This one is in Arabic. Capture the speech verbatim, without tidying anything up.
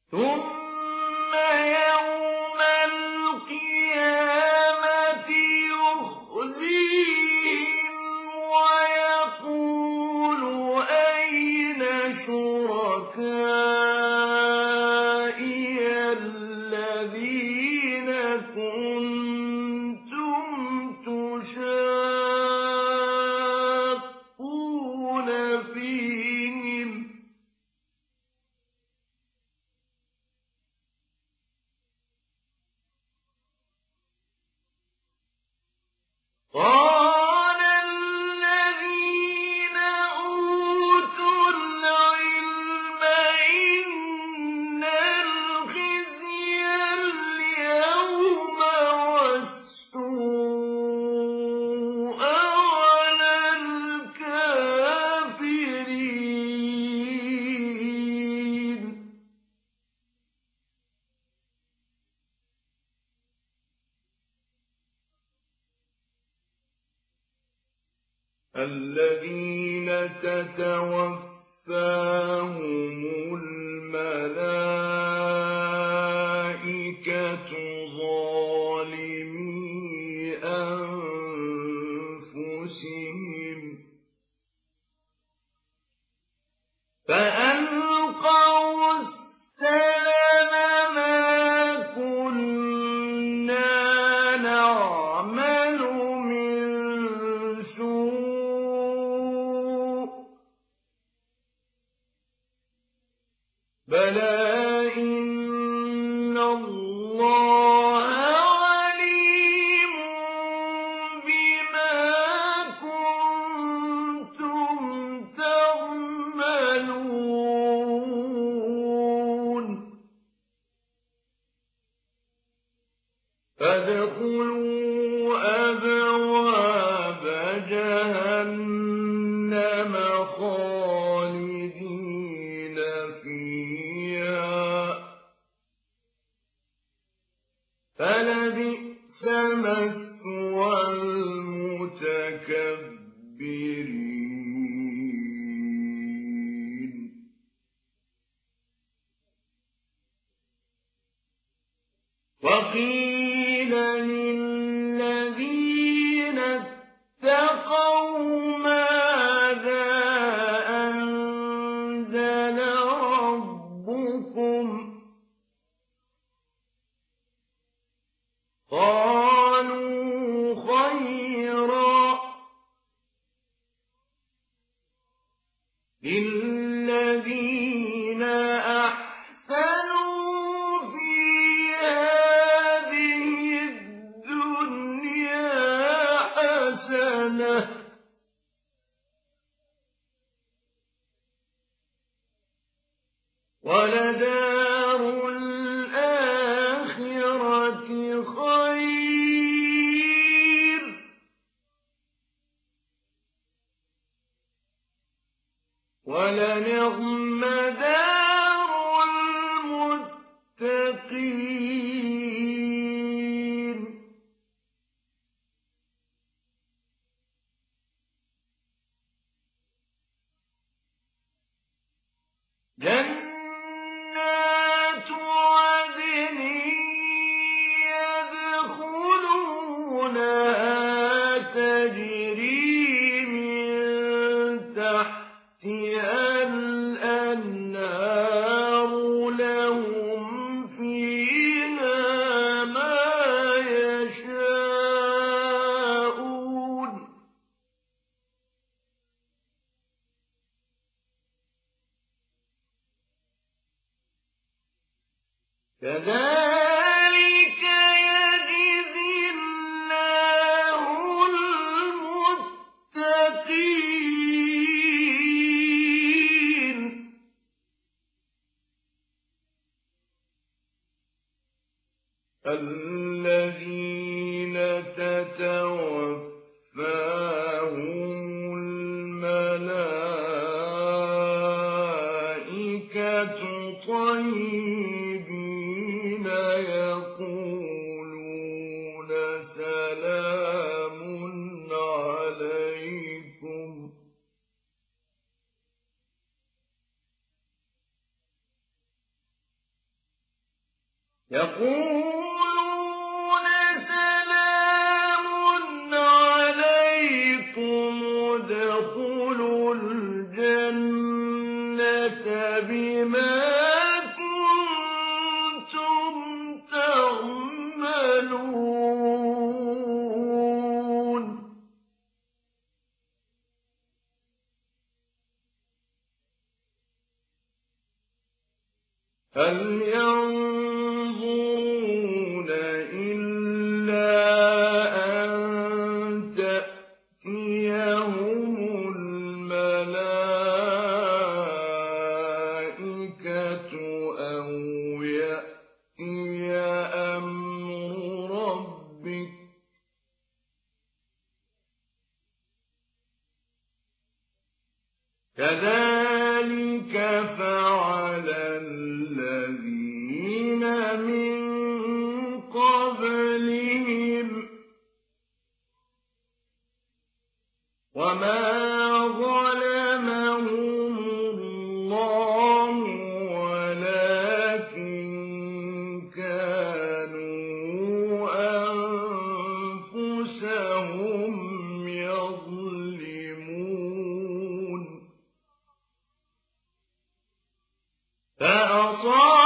ثم يوم القيامة يخزيهم ويقول أين شركائي الذين كنتم تشاقون فيهم قال الذين أوتوا العلم إن الخزي اليوم والسوء على الكافرين الذين تتوفاهم الملائكة ظالمي أنفسهم فألقوا السلم ما كنا نعمل من سوء بلى إن الله عليم بما كنتم تعملون فادخلوا أبواب جهنم خالدين فيها فلبئس مثوى المتكبرين وقيل للذين اتقوا ماذا أنزل ربكم قالوا خيرا للذين أحسنوا في هذه الدنيا حسنة ولدار الآخرة خير ولنعم دار المتقين جنات عدن يدخلونها تجري من تحتها الأنهار لهم فيها ما يشاءون كذلك يجزي الله المتقين الذين تتوفاهم الملائكة طيبين يقولون سلام عليكم يقولون سلام عليكم ادخلوا الجنة بما كنتم تعملون هل ينظرون إلا أن تأتيهم الملائكة أو يأتي أمر ربك كذلك فعل الذين من قبلهم وما ظلمهم الله ولكن كانوا أنفسهم يظلمون فأصاب